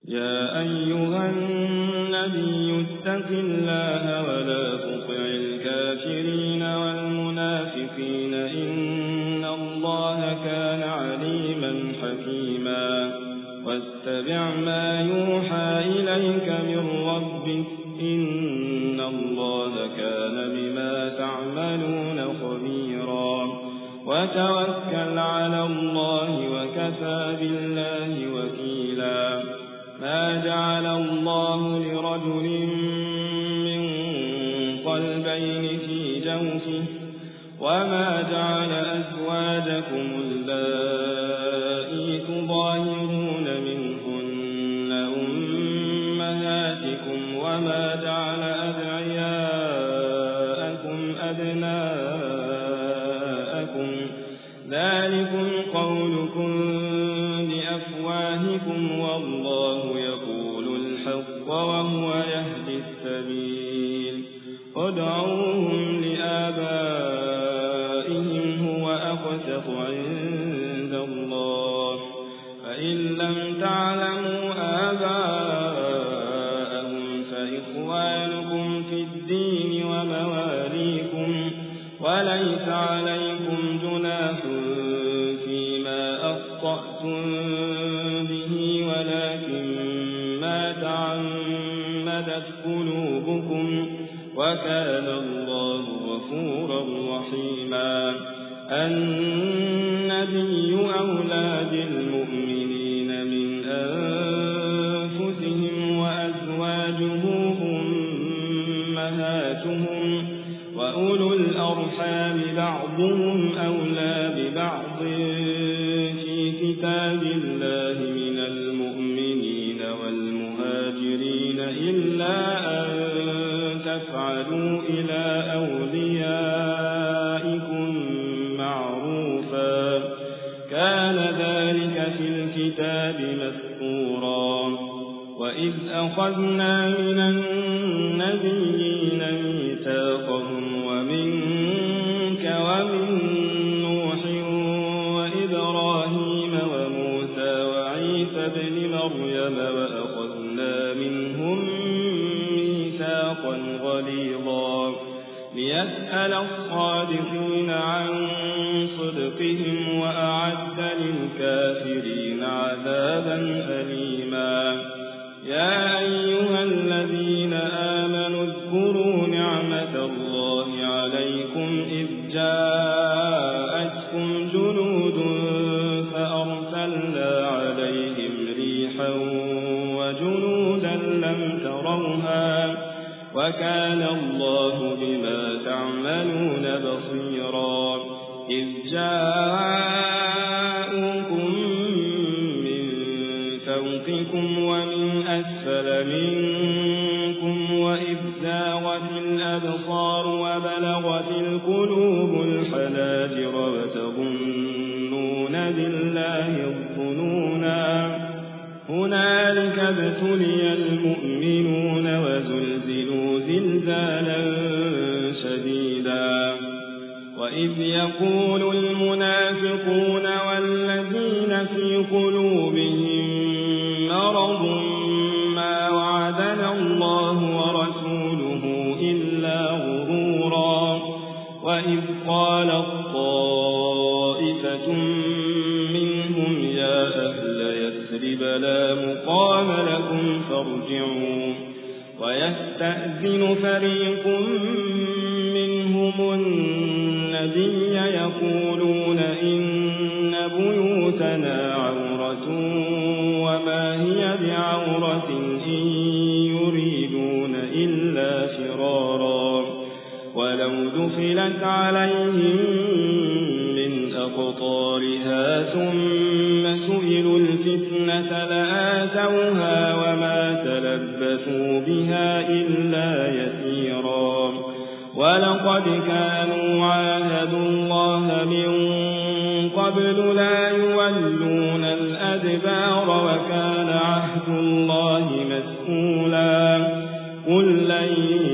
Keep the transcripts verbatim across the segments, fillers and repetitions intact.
يا أيها النبي اتق الله ولا تطع الكافرين والمنافقين إن الله كان عليما حكيما واتبع ما يوحى إليك من ربك إن الله كان بما تعملون خبيرا وتوكل على الله وكفى بالله وكيلا ما جعل الله لرجل من قلبين في جوفه وما جعل أزواجكم اللائي تظاهرون منهن أمهاتكم وما جعل أدعياءكم أبناءكم ذلكم قولكم بأفواهكم والله يقول الحق وهو يهدي السبيل ادعوهم لآبائهم هو أقسط عند الله فإن لم تعلموا آباءهم فإخوانكم في الدين ومواليكم وليس عليكم جناح فيما أخطأتم به ولكن ما تعمدت قلوبكم وكان الله غفورا رحيما النبي أولى بالمؤمنين من أنفسهم وأزواجه أمهاتهم وأولو الأرحام بعضهم أولى ببعض في كتاب الله من المؤمنين والمهاجرين إلا أن تفعلوا إلى أوليائكم معروفا كان ذلك في الكتاب مذكورا وإذ أخذنا من النبيين ميثاقهم ومنك ومن نوح وإبراهيم وموسى وعيسى ابن مريم وأخذنا منهم ميثاقا غليظا ليسأل الصادقين عن صدقهم وأعد للكافرين عذابا أليما يا أيها الذين آمنوا اذكروا نعمة الله عليكم إذ جاءتكم جنود فأرسلنا عليهم ريحا وجنودا لم تروها وكان الله بما تعملون بصيرا إذ جاءوكم من فوقكم ومن أسفل منكم وإذ زاغت الأبصار وبلغت القلوب الحناجر وتظنون بالله الظنونا هنالك ابتلي المؤمنون وزلزلوا زلزالا شديدا وإذ يقول المنافقون والذين في قلوبهم مرض ما وعدنا الله ورسوله إلا غرورا وإذ قال الطائفة منهم يا أهل يثرب لا مقام لكم فارجعوا ويستأذن فريق منهم النبي يقولون إن بيوتنا عورة وما هي بعورة إن يريدون إلا فرارا ولو دخلت عليهم من أقطارها ثم سئلوا الفتنة لآتوها وما تلبثوا بها إلا يسيرا ولقد كانوا عاهدوا الله من قبل لا يولون الأدبار وكان عهد الله مسئولا قل لن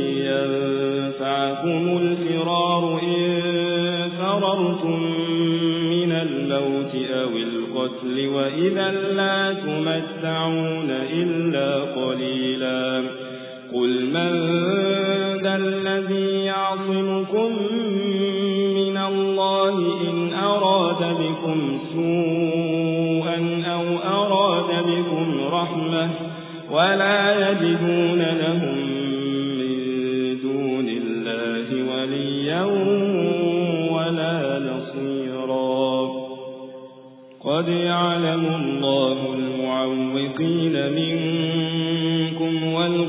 ينفعكم الفرار إن فررتم من الموت أو القتل وإذا لا تمتعون إلا قليلا قل من ذا الذي يعصمكم من الله إن أراد بكم سوءا أو أراد بكم رحمة ولا يجدون لهم من دون الله وليا ولا نصيرا قد يعلم الله المعوقين منكم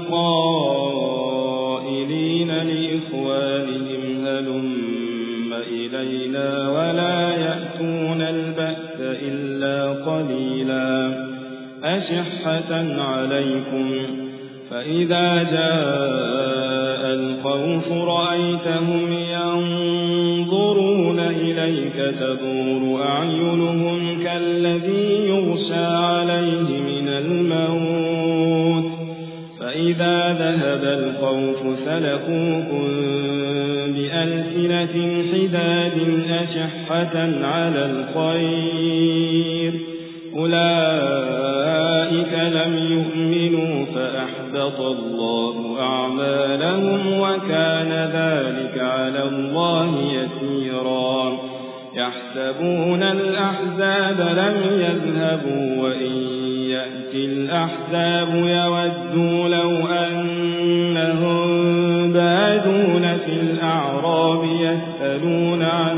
والقائلين لإخوانهم هلم إلينا ولا يأتون البأس إلا قليلا أشحة عليكم فإذا جاء الخوف رأيتهم ينظرون إليك تدور أعينهم كالذي يغشى عليه من الموت فإذا ذهب الخوف سلكوكم بألسنة حداد أشحة على الخير أولئك لم يؤمنوا فأحبط الله أعمالهم وكان ذلك على الله يسيرا يحسبون الأحزاب لم يذهبوا وإن يأتي الأحزاب يودوا لو أنهم بادون في الأعراب يسألون عن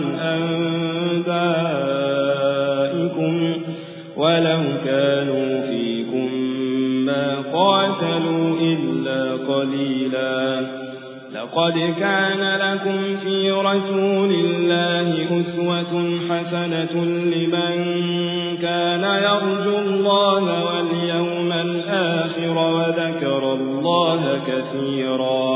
أنبائكم ولو كانوا فيكم ما قاتلوا إلا قليلا لقد كان لكم في رسول الله أسوة حسنة لمن كان يرجو الله واليوم الآخر وذكر الله كثيرا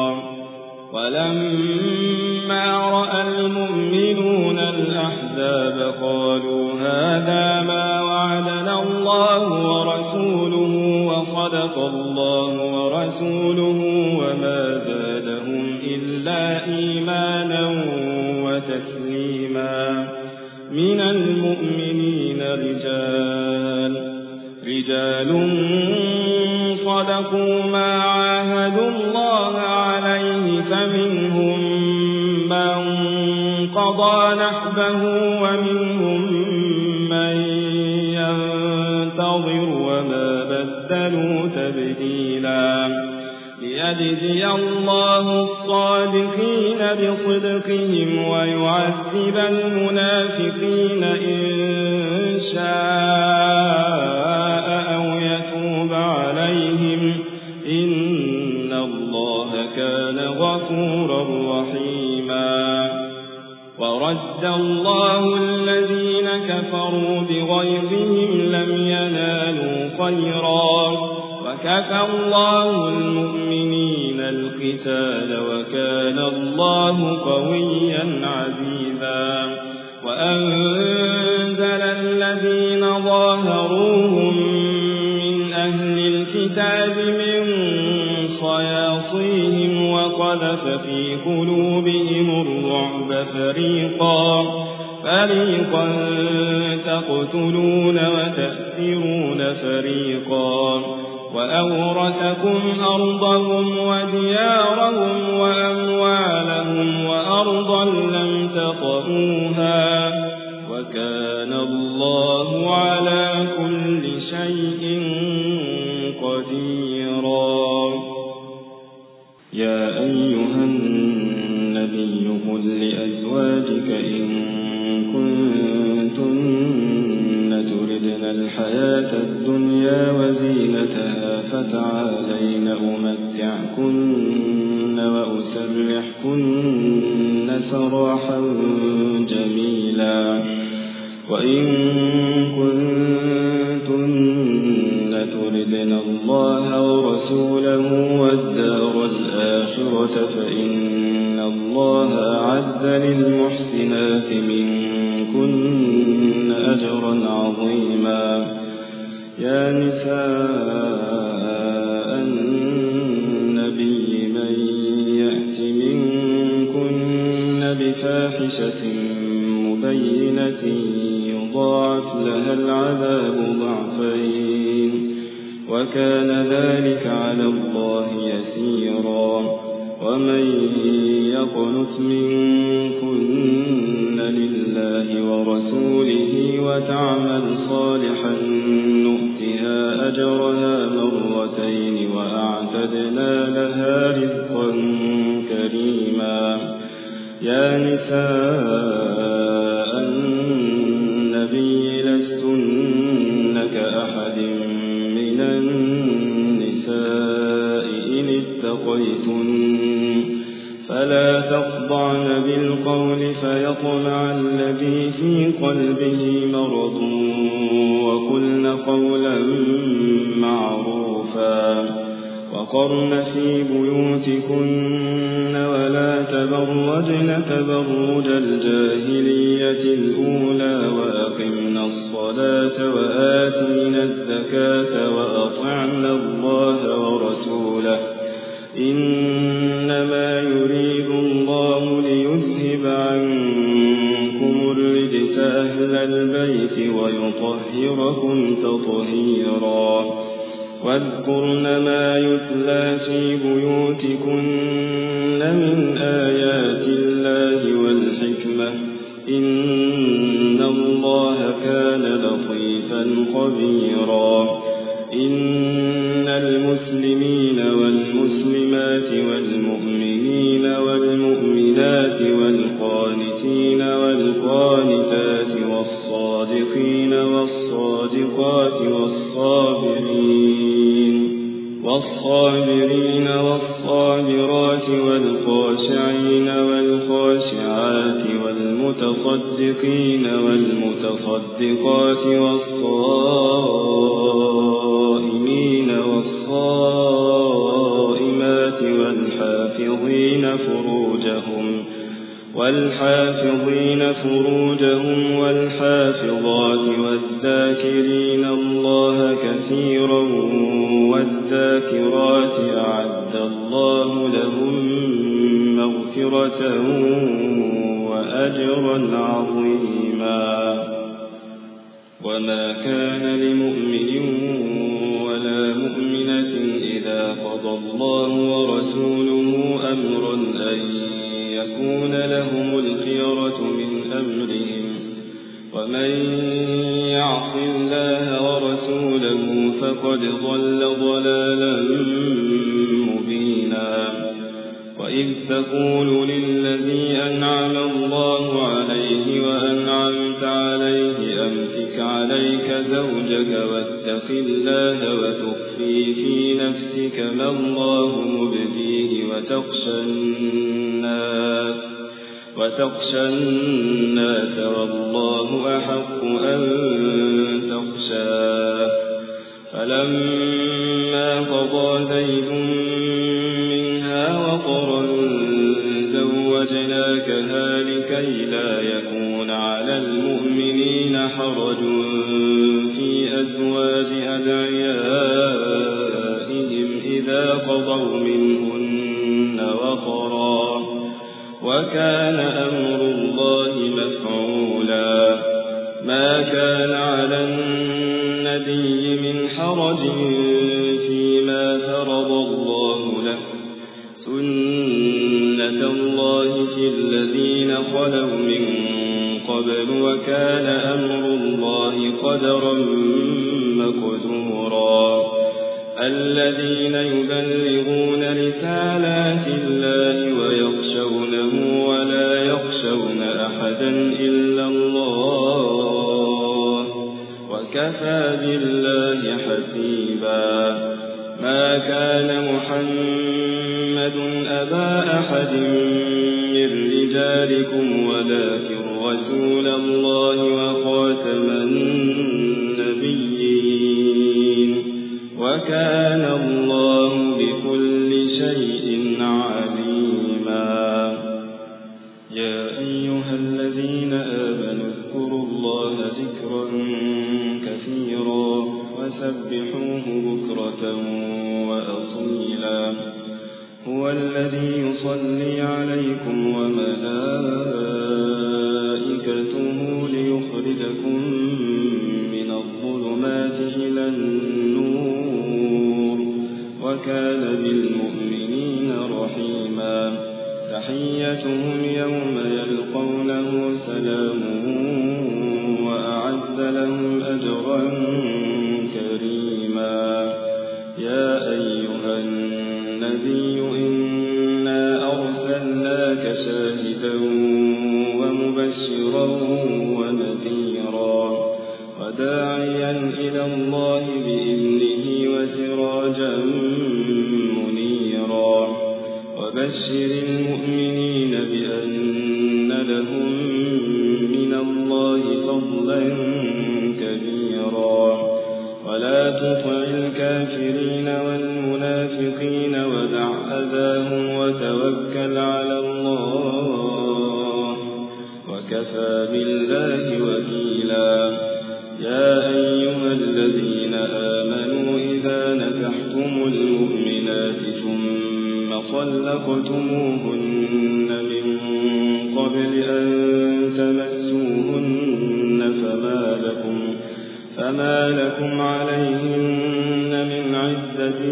ولما رأى المؤمنون الأحزاب قالوا هذا ما وعدنا الله ورسوله وصدق الله ورسوله وما زادهم إلا إيمانا وتسليما من المؤمنين رجال رجال صدقوا ما عاهدوا الله عليه فمنهم من قضى نحبه ومنهم من ينتظر وما بدلوا تبديلا ليجزي الله الصادقين بصدقهم ويعذب المنافقين إن شاء أو يتوب عليهم إن الله كان غفورا رحيما ورد الله الذين كفروا بغيظهم لم ينالوا خيرا وكفى الله المؤمنين القتال وكان الله قويا عزيزا وأنزل الذين ظاهروهم من أهل الكتاب من صياصيهم وقذف في قلوبهم الرعب فريقا فريقا تقتلون وتأسرون فريقا وأورثكم أرضهم وديارهم وأموالهم وأرضا لم تطئوها وكان الله على كل شيء قديرا يا أيها النبي قل لأزواجك إن كنتن تردن الحياة الدنيا وزينتها فتعالين أمتعكن وأسرحكن سراحا جميلا وإن كنتن تردن الله ورسوله والدار الآخرة فإن الله أعد للمحسنات منكن أجرا عظيما يا نساء النبي من يأت منكن بفاحشة مبينة يضاعف لها العذاب فالعذاب ضعفين وكان ذلك على الله يسيرا ومن يقنت منكن لله ورسوله وتعمل صالحا نؤتها أجرها مرتين وأعتدنا لها رزقا كريما يا نساء النبي لستن كأحد من النساء إن اتقيتن فلا تخضعن بالقول فيطمع الذي في قلبه مرض وقلن قولا معروفا وقرن في بيوتكن ولا تبرجن تبرج الجاهلية الأولى وأقمنا الصلاة وآتينا الزكاة وأطعنا الله ورسوله إنما يريد الله ليذهب عنكم الرجس أهل البيت ويطهركم تطهيرا واذكرن ما يتلى في بيوتكن من آيات الله والحكمة إن الله كان لطيفا خبيرا إن المسلمين والمسلمات والمؤمنين والمؤمنات والقانتين والقانتات والصادقين والصادقات والصابرين والصابرين والصابرات والخاشعين والخاشعات والمتصدقين والمتصدقات والصائمين والصائمات والحافظين فروجهم والحافظين فروجهم والحافظات والذاكرين الله كثيرا والذاكرات أعد الله لهم مغفرة وأجرا عظيما وما كان لمؤمن ولا مؤمنة إذا قضى الله ورسوله أمرا أن يكون لهم الخيرة من أمرهم ومن يعص الله ورسوله فقد ضل ضلالا مبينا وإذ تقول للذي أنعم الله عليه وأنعمت عليه أمسك عليك زوجك واتق الله وتخفي في نفسك ما الله مبديه وتخشى الناس وتخشى الناس والله أحق أن تخشاه فلما قضى زيد منها وطرا زوجناكها لكي لا يكون على المؤمنين حرج في أزواج أدعيائهم إذا قضوا منهن وطرا وكان أمر الله مفعولا ما كان على النبي من حرج فيما فرض الله له سنة الله في الذين خلوا من قبل وكان أمر الله قدرا مقدورا الذين يبلغون رسالات الله ويخشونه ولا يخشون أحدا إلا الله وكفى بالله حسيبا ما كان محمد أبا أحد من رجالكم ولكن رسول الله وخاتم النبيين وكان الله بكل شيء عليما يا أيها الذين آمنوا اذكروا الله ذكرا كثيرا وسبحوه بكرة وأصيلا هو الذي يصلي عليكم وملائكته ليخرجكم من الظلمات وكان بالمؤمنين رحيما تحيتهم يوم يلقونه سلام وأعد لهم أجرا كريما يا أيها النبي إنا أرسلناك شاهدا ومبشرا ونذيرا وداعيا إلى الله بإذنه وسراجا منيرا وبشر المؤمنين بأن لهم من الله فضلا كبيرا ولا تطع الكافرين والمنافقين ودع أذاهم وتوكل على الله وكفى بالله وكيلا يا أيها الذين آمنوا إذا نكحتم المؤمنات ثم طلقتموهن من قبل أن تمسوهن فما لكم, فما لكم عليهن من عدة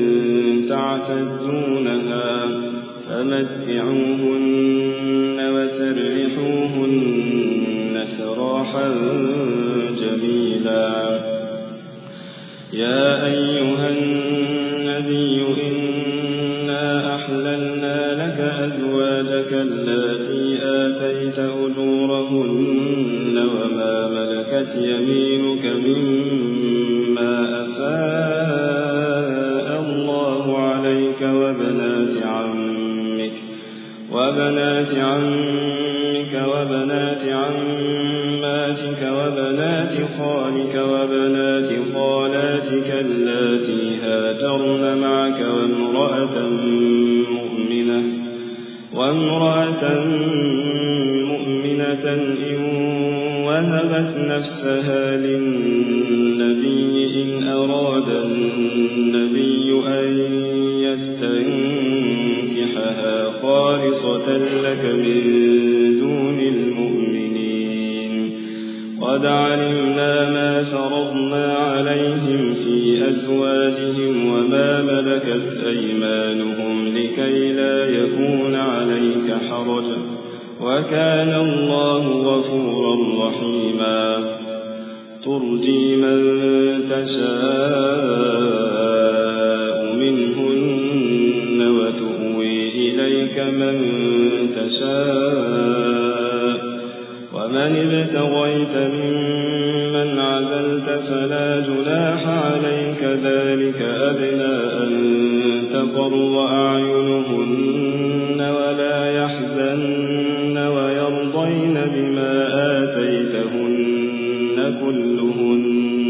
تعتدونها فمتعوهن وسرحوهن سراحا جميلا يا أيها النبي إنا أحللنا لك أزواجك التي آتيت أجورهن وما ملكت يمينك مما أفاء الله عليك وبنات عمك وبنات عمك وبنات عماتك وبنات خالك وبنات خالاتك اللاتي هاجرن معك وامرأة مؤمنة وامرأة مؤمنة إن وهبت نفسها للنبي إن أراد النبي أن يستنكحها خالصة لك من دون المؤمنين قد علمنا ما فرضنا عليهم في أزواجهم وما ملكت أيمانهم لكي لا يكون عليك حرج وكان الله غفورا رحيما ترجي من تشاء منهن وتؤوي إليك من تشاء ومن ابتغيت ممن عزلت فلا جناح عليك ذلك أدنى أن تقر أعينهن ولا يحزن ويرضين بما آتيتهن كلهن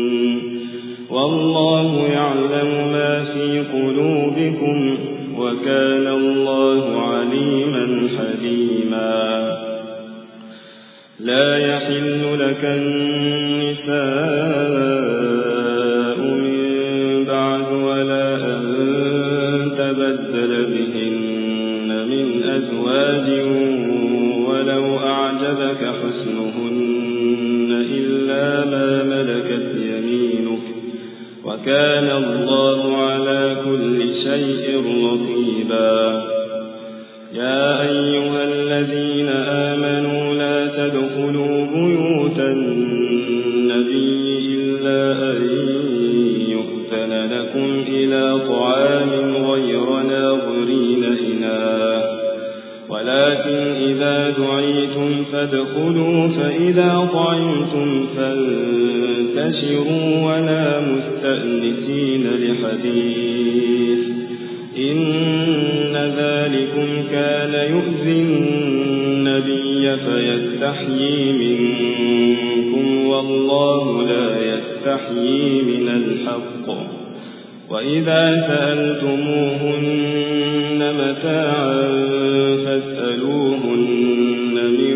والله يعلم ما في قلوبكم وكان الله عليما حليما لا يحل لك النساء من بعد ولا أن تبدل بهن من أزواج ولو أعجبك حسنهن إلا ما ملكت يمينك وكان الله على كل شيء رقيبا يا أيها الذين آمنوا لا تدخلوا بيوت النبي إلا أن يؤذن لكم إلى طعام غير ناظرين إناه ولكن إذا دعيتم فادخلوا فإذا طعمتم فانتشروا ولا مستأنسين لحديث إن ذلكم كان يؤذي النبي فيستحيي منكم والله لا يستحيي من الحق وإذا سألتموهن متاعا فاسألوهن من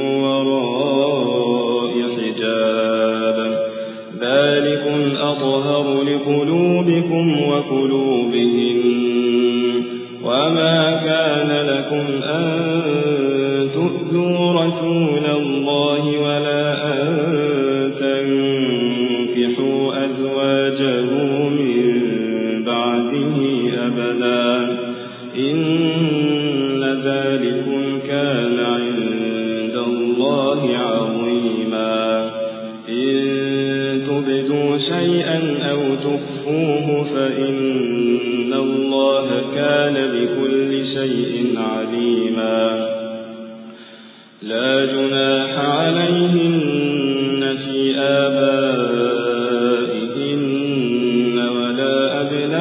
وراء حجاب ذلكم أطهر لقلوبكم وقلوبهم وما كان لكم أن تؤذوا رسول الله ولا أن تنكحوا أزواجه من بعده تخفوه فإن الله كان بكل شيء عليما. لا جناح عليهن في آبائهن ولا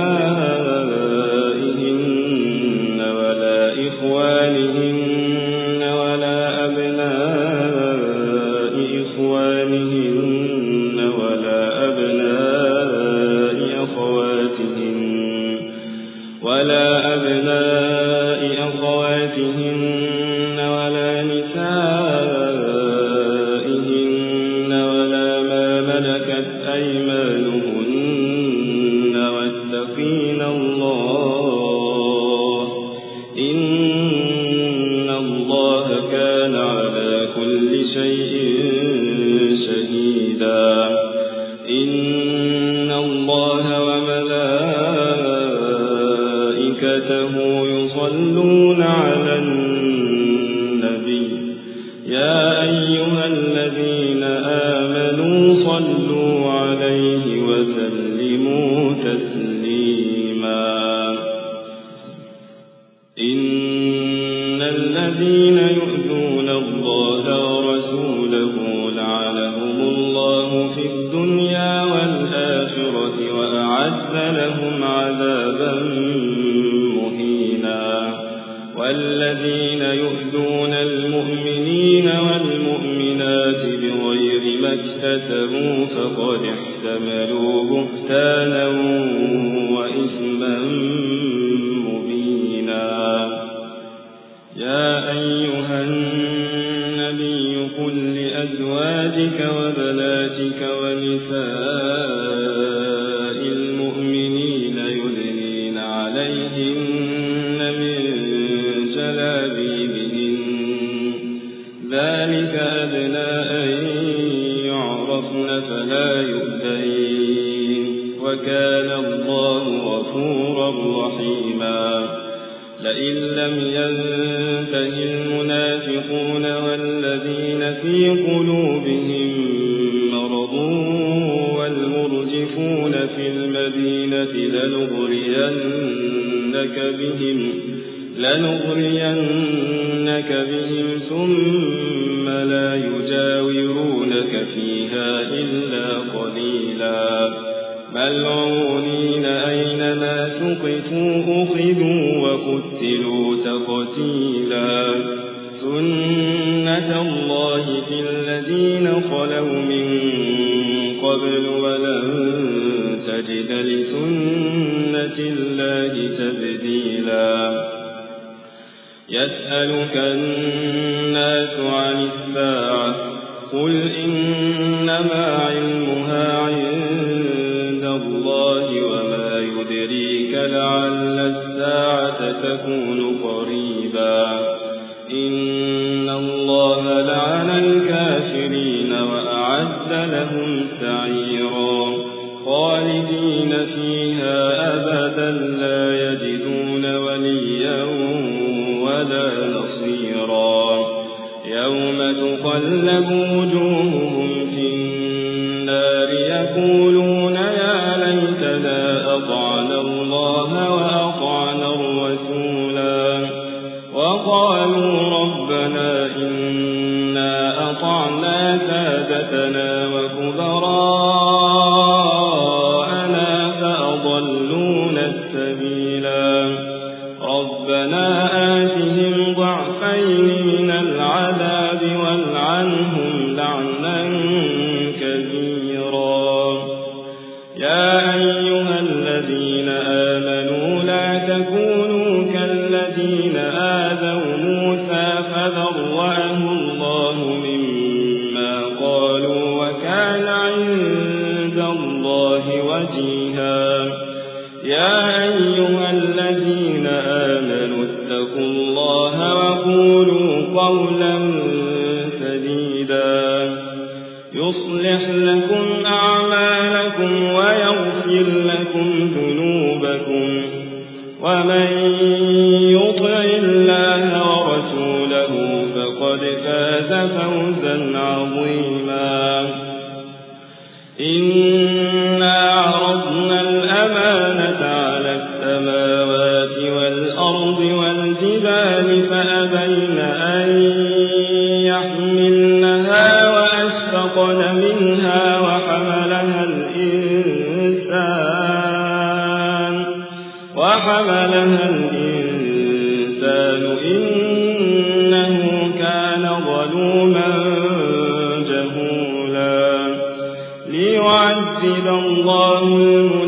أبنائهن ولا إخوانهن ولا أبناء إخوانهن ولا أبناء أخواتهن ولا أبناء أخواتهن ولا نسائهن ولا ما ملكت أيمانهن واتقين الله إن الله كان على كل شيء شهيدا. إن الله وملائكته يصلون على النبي يا أيها الذين آمنوا صلوا عليه وسلموا تسليما. إن الذين يؤذون الله ورسوله لعنهم الله في الدنيا والآخرة وأعد لهم عذابا مهينا. والذين يؤذون المؤمنين والمؤمنات بغير ما اكتسبوا فقد احتملوا بهتانا وإثما مبينا. يا أيها النبي قل لأزواجك وبناتك ونساء المؤمنين يدنين عليهن من جلابيبهن ذلك أدنى أن يعرفن فلا يؤذين وكان الله غفورا رحيما. لئن لم ينته المنافقون والذين في قلوبهم مرض والمرجفون في المدينة لنغرينك بهم لنغرينك بهم ثم لا يجاورونك فيها إلا قليلا. ملعونين أينما ثقفوا أخذوا وقتلوا تقتيلا. سنة الله في الذين خلوا من قبل ولن تجد لسنة الله تبديلا. يسألك الناس عن الساعة قل إنما علمها عند الله وما يدريك لعل الساعة تكون قريبا. إن الله لعن الكافرين وأعد لهم سعيرا خالدين فيها أبدا لا يجدون وليا ولا نصيرا. يوم تقلب وجوههم في النار يقولون يا ليتنا أطعنا الله وأطعنا الرسولا وقالوا ربنا إنا أطعنا سادتنا وكبراءنا فأضلونا السبيلا. ربنا آتهم ضعفين من العذاب والعنهم لعنا كبيرا. يا أيها الذين آمنوا لا تكونوا كالذين آذوا موسى فبرأه الله مما قالوا وكان عند الله وجيها. يا أيها الذين آمنوا اتقوا الله وقولوا قولا سديدا يصلح لكم أعمالكم ويغفر لكم ذنوبكم ومن يطع الله ورسوله فقد فاز فوزا عظيما. إنا عرضنا الإنسان وحملها الإنسان إنه كان ظلوما جهولا ليعذب الله